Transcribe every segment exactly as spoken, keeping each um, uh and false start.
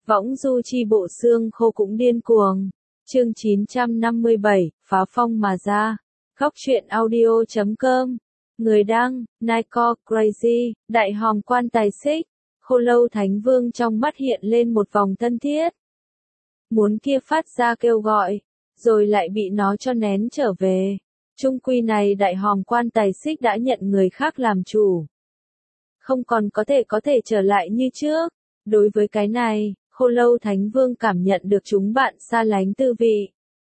Võng du chi bộ xương khô cũng điên cuồng. Chương chín trăm năm mươi bảy, phá phong mà ra. Góc truyện audio chấm com. Người đăng, Nico Crazy, đại hòm quan tài xích. Khô Lâu Thánh Vương trong mắt hiện lên một vòng thân thiết. Muốn kia phát ra kêu gọi, rồi lại bị nó cho nén trở về. Trung quy này đại hòm quan tài xích đã nhận người khác làm chủ. Không còn có thể có thể trở lại như trước. Đối với cái này, Khô Lâu Thánh Vương cảm nhận được chúng bạn xa lánh tư vị.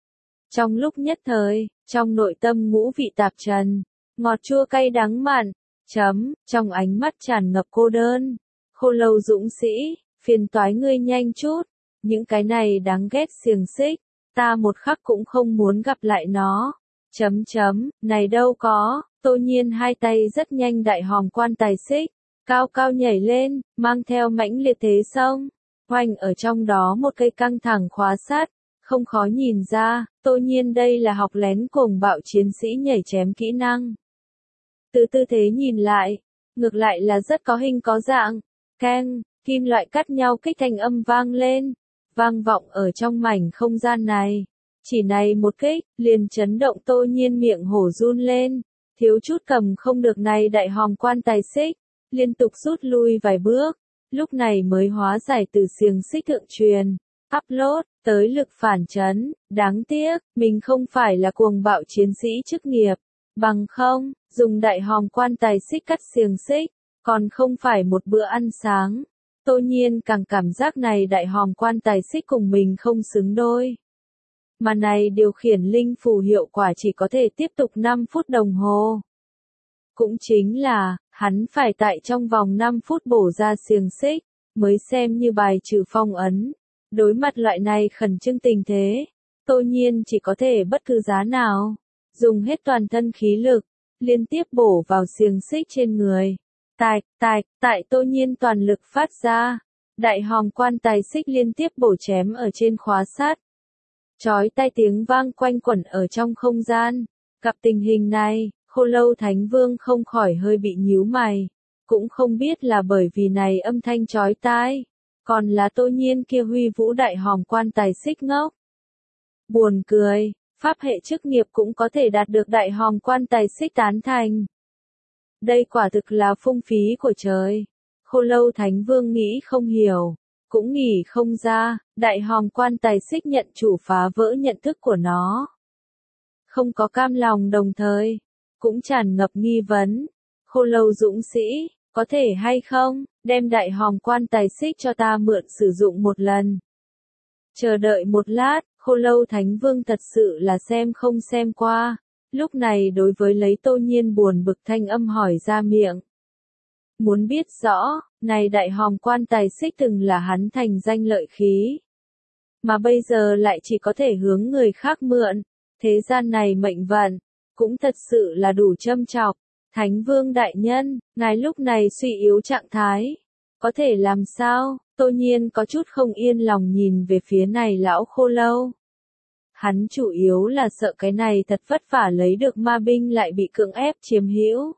Trong lúc nhất thời, trong nội tâm ngũ vị tạp trần, ngọt chua cay đắng mặn, chấm, trong ánh mắt tràn ngập cô đơn. Khô Lâu dũng sĩ, phiền toái ngươi nhanh chút, những cái này đáng ghét xiềng xích, ta một khắc cũng không muốn gặp lại nó. Chấm chấm, này đâu có, Tô Nhiên hai tay rất nhanh đại hòm quan tài xích, cao cao nhảy lên, mang theo mãnh liệt thế xông, hoành ở trong đó một cây căng thẳng khóa sắt, không khó nhìn ra, Tô Nhiên đây là học lén cuồng bạo chiến sĩ nhảy chém kỹ năng. Từ tư thế nhìn lại, ngược lại là rất có hình có dạng, keng, kim loại cắt nhau kích thanh âm vang lên, vang vọng ở trong mảnh không gian này. Chỉ này một kích, liền chấn động Tô Nhiên miệng hổ run lên, thiếu chút cầm không được này đại hòm quan tài xích, liên tục rút lui vài bước, lúc này mới hóa giải từ xiềng xích thượng truyền, upload, tới lực phản chấn, đáng tiếc, mình không phải là cuồng bạo chiến sĩ chức nghiệp, bằng không, dùng đại hòm quan tài xích cắt xiềng xích, còn không phải một bữa ăn sáng. Tô Nhiên càng cảm giác này đại hòm quan tài xích cùng mình không xứng đôi. Mà này điều khiển linh phù hiệu quả chỉ có thể tiếp tục năm phút đồng hồ. Cũng chính là, hắn phải tại trong vòng năm phút bổ ra xiềng xích, mới xem như bài trừ phong ấn. Đối mặt loại này khẩn trương tình thế, Tô Nhiên chỉ có thể bất cứ giá nào, dùng hết toàn thân khí lực, liên tiếp bổ vào xiềng xích trên người. Tạch, tạch, tại Tô Nhiên toàn lực phát ra, đại hòm quan tài xích liên tiếp bổ chém ở trên khóa sắt. Chói tai tiếng vang quanh quẩn ở trong không gian. Gặp tình hình này, Khô Lâu Thánh Vương không khỏi hơi bị nhíu mày, cũng không biết là bởi vì này âm thanh chói tai, còn là Tô Nhiên kia huy vũ đại hòm quan tài xích ngốc. Buồn cười, pháp hệ chức nghiệp cũng có thể đạt được đại hòm quan tài xích tán thành. Đây quả thực là phung phí của trời. Khô Lâu Thánh Vương nghĩ không hiểu, cũng nghĩ không ra, đại hòm quan tài xích nhận chủ phá vỡ nhận thức của nó. Không có cam lòng đồng thời, cũng tràn ngập nghi vấn. Khô Lâu dũng sĩ, có thể hay không, đem đại hòm quan tài xích cho ta mượn sử dụng một lần. Chờ đợi một lát, Khô Lâu Thánh Vương thật sự là xem không xem qua. Lúc này đối với lấy Tô Nhiên buồn bực thanh âm hỏi ra miệng. Muốn biết rõ, này đại hòm quan tài xích từng là hắn thành danh lợi khí. Mà bây giờ lại chỉ có thể hướng người khác mượn. Thế gian này mệnh vận, cũng thật sự là đủ châm chọc. Thánh Vương đại nhân, ngài lúc này suy yếu trạng thái. Có thể làm sao? Tô Nhiên có chút không yên lòng nhìn về phía này lão Khô Lâu. Hắn chủ yếu là sợ cái này thật vất vả lấy được ma binh lại bị cưỡng ép chiếm hữu.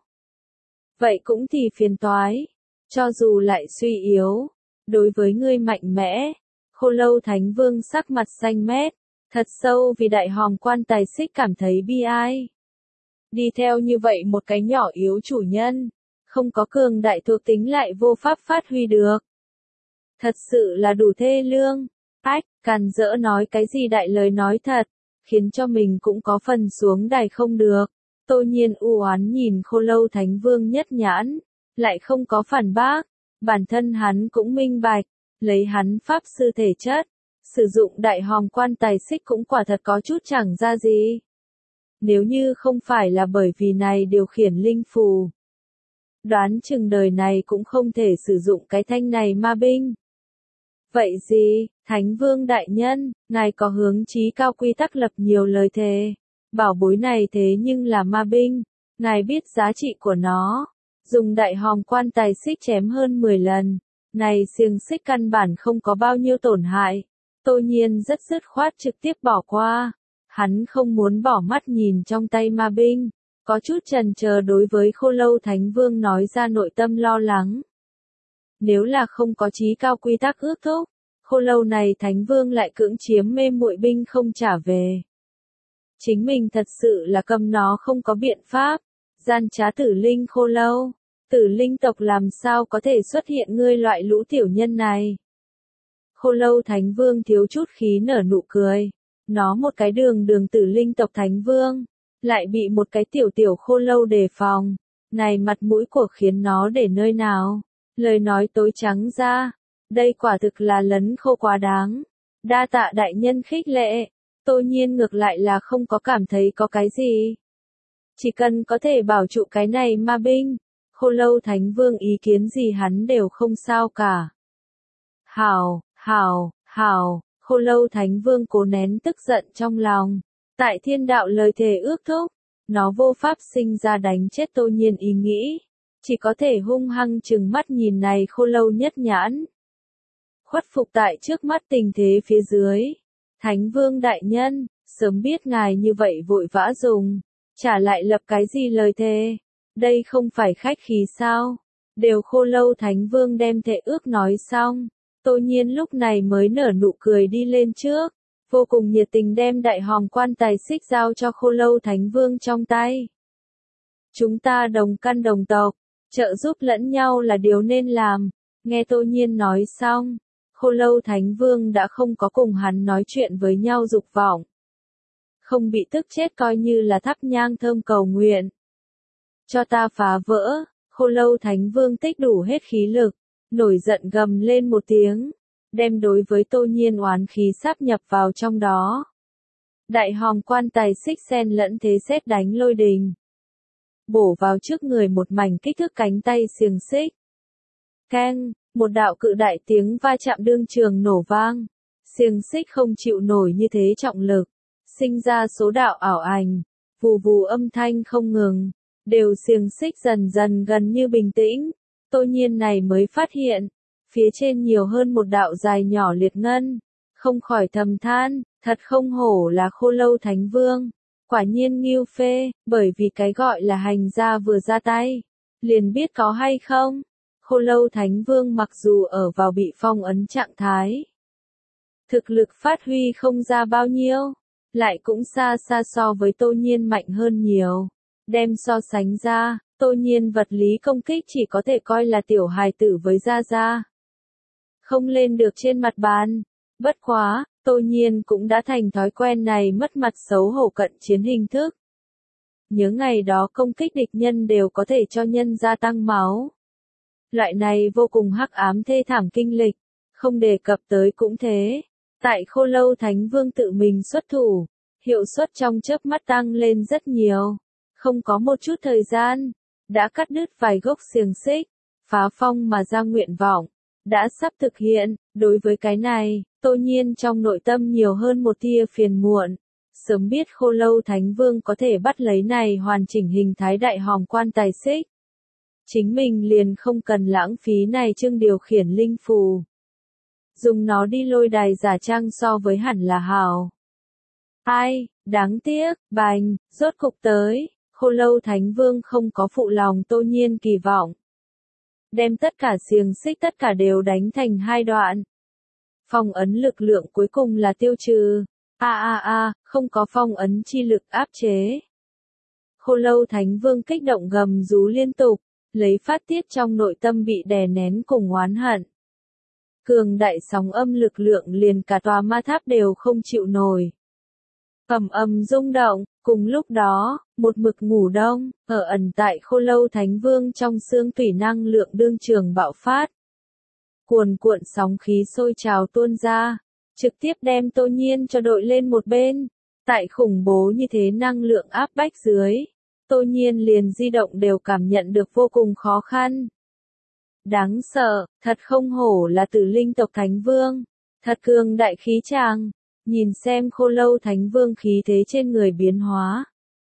Vậy cũng thì phiền toái. Cho dù lại suy yếu, đối với ngươi mạnh mẽ, Khô Lâu Thánh Vương sắc mặt xanh mét, thật sâu vì đại hòm quan tài xích cảm thấy bi ai. Đi theo như vậy một cái nhỏ yếu chủ nhân, không có cường đại thuộc tính lại vô pháp phát huy được. Thật sự là đủ thê lương. Ách, càn dỡ nói cái gì đại lời nói thật, khiến cho mình cũng có phần xuống đài không được. Tô Nhiên u oán nhìn Khô Lâu Thánh Vương nhất nhãn, lại không có phản bác, bản thân hắn cũng minh bạch, lấy hắn pháp sư thể chất, sử dụng đại hòm quan tài xích cũng quả thật có chút chẳng ra gì. Nếu như không phải là bởi vì này điều khiển linh phù, đoán chừng đời này cũng không thể sử dụng cái thanh này ma binh. Vậy gì, Thánh Vương đại nhân, ngài có hướng chí cao quy tắc lập nhiều lời thề. Bảo bối này thế nhưng là ma binh, ngài biết giá trị của nó. Dùng đại hòm quan tài xích chém hơn mười lần, này xiềng xích căn bản không có bao nhiêu tổn hại. Tô Nhiên rất dứt khoát trực tiếp bỏ qua. Hắn không muốn bỏ mắt nhìn trong tay ma binh, có chút chần chờ đối với Khô Lâu Thánh Vương nói ra nội tâm lo lắng. Nếu là không có chí cao quy tắc ước thúc, Khô lâu này Thánh Vương lại cưỡng chiếm mê muội binh không trả về. Chính mình thật sự là cầm nó không có biện pháp. Gian trá tử linh khô lâu. Tử linh tộc làm sao có thể xuất hiện ngươi loại lũ tiểu nhân này. Khô lâu Thánh Vương thiếu chút khí nở nụ cười. Nó một cái đường đường tử linh tộc Thánh Vương. Lại bị một cái tiểu tiểu khô lâu đề phòng. Này mặt mũi của khiến nó để nơi nào. Lời nói tối trắng ra. Đây quả thực là lấn khô quá đáng. Đa tạ đại nhân khích lệ. Tô Nhiên ngược lại là không có cảm thấy có cái gì. Chỉ cần có thể bảo trụ cái này ma binh. Khô lâu Thánh Vương ý kiến gì hắn đều không sao cả. Hảo, hảo, hảo. Khô lâu Thánh Vương cố nén tức giận trong lòng. Tại thiên đạo lời thề ước thúc. Nó vô pháp sinh ra đánh chết Tô Nhiên ý nghĩ. Chỉ có thể hung hăng trừng mắt nhìn này khô lâu nhất nhãn. Khuất phục tại trước mắt tình thế phía dưới. Thánh Vương đại nhân, sớm biết ngài như vậy vội vã dùng. Trả lại lập cái gì lời thề? Đây không phải khách khí sao? Đều khô lâu Thánh Vương đem thệ ước nói xong. Tô Nhiên lúc này mới nở nụ cười đi lên trước. Vô cùng nhiệt tình đem đại hòm quan tài xích giao cho khô lâu Thánh Vương trong tay. Chúng ta đồng căn đồng tộc, trợ giúp lẫn nhau là điều nên làm. Nghe Tô Nhiên nói xong, khô lâu Thánh Vương đã không có cùng hắn nói chuyện với nhau dục vọng. Không bị tức chết coi như là thắp nhang thơm cầu nguyện. Cho ta phá vỡ, khô lâu Thánh Vương tích đủ hết khí lực, nổi giận gầm lên một tiếng. Đem đối với Tô Nhiên oán khí sáp nhập vào trong đó. Đại hòm quan tài xích xen lẫn thế sét đánh lôi đình. Bổ vào trước người một mảnh kích thước cánh tay xiềng xích. Keng, một đạo cự đại tiếng va chạm đương trường nổ vang. Xiềng xích không chịu nổi như thế trọng lực. Sinh ra số đạo ảo ảnh. Vù vù âm thanh không ngừng. Đều xiềng xích dần dần gần như bình tĩnh. Tô Nhiên này mới phát hiện. Phía trên nhiều hơn một đạo dài nhỏ liệt ngân. Không khỏi thầm than, thật không hổ là khô lâu Thánh Vương. Quả nhiên nghiêu phê, bởi vì cái gọi là hành gia vừa ra tay. Liền biết có hay không. Khô lâu Thánh Vương mặc dù ở vào bị phong ấn trạng thái. Thực lực phát huy không ra bao nhiêu. Lại cũng xa xa so với Tô Nhiên mạnh hơn nhiều. Đem so sánh ra, Tô Nhiên vật lý công kích chỉ có thể coi là tiểu hài tử với Gia Gia. Không lên được trên mặt bàn. Bất quá, Tô Nhiên cũng đã thành thói quen này mất mặt xấu hổ cận chiến hình thức. Nhớ ngày đó công kích địch nhân đều có thể cho nhân gia tăng máu. Loại này vô cùng hắc ám thê thảm kinh lịch, không đề cập tới cũng thế. Tại khô lâu Thánh Vương tự mình xuất thủ, hiệu suất trong chớp mắt tăng lên rất nhiều. Không có một chút thời gian, đã cắt đứt vài gốc xiềng xích, phá phong mà ra nguyện vọng. Đã sắp thực hiện, đối với cái này, Tô Nhiên trong nội tâm nhiều hơn một tia phiền muộn. Sớm biết khô lâu Thánh Vương có thể bắt lấy này hoàn chỉnh hình thái đại hòm quan tài xích. Chính mình liền không cần lãng phí này chương điều khiển linh phù. Dùng nó đi lôi đài giả trang so với hẳn là hào. Ai, đáng tiếc, bành, rốt cục tới, khô lâu Thánh Vương không có phụ lòng Tô Nhiên kỳ vọng. Đem tất cả xiềng xích tất cả đều đánh thành hai đoạn. Phong ấn lực lượng cuối cùng là tiêu trừ. A a a, không có phong ấn chi lực áp chế. Khô lâu Thánh Vương kích động gầm rú liên tục, lấy phát tiết trong nội tâm bị đè nén cùng oán hận. Cường đại sóng âm lực lượng liền cả tòa ma tháp đều không chịu nổi. Ầm ầm rung động, cùng lúc đó, một mực ngủ đông, ở ẩn tại khô lâu Thánh Vương trong xương tủy năng lượng đương trường bạo phát. Cuồn cuộn sóng khí sôi trào tuôn ra, trực tiếp đem Tô Nhiên cho đội lên một bên. Tại khủng bố như thế năng lượng áp bách dưới, Tô Nhiên liền di động đều cảm nhận được vô cùng khó khăn. Đáng sợ, thật không hổ là tử linh tộc Thánh Vương, thật cường đại khí tràng. Nhìn xem khô lâu Thánh Vương khí thế trên người biến hóa.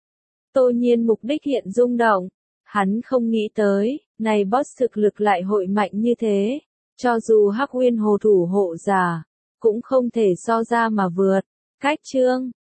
Tô Nhiên mục đích hiện rung động. Hắn không nghĩ tới, này boss thực lực lại hội mạnh như thế. Cho dù Hắc Uyên Hồ thủ hộ giả, cũng không thể so ra mà vượt. Cách chương,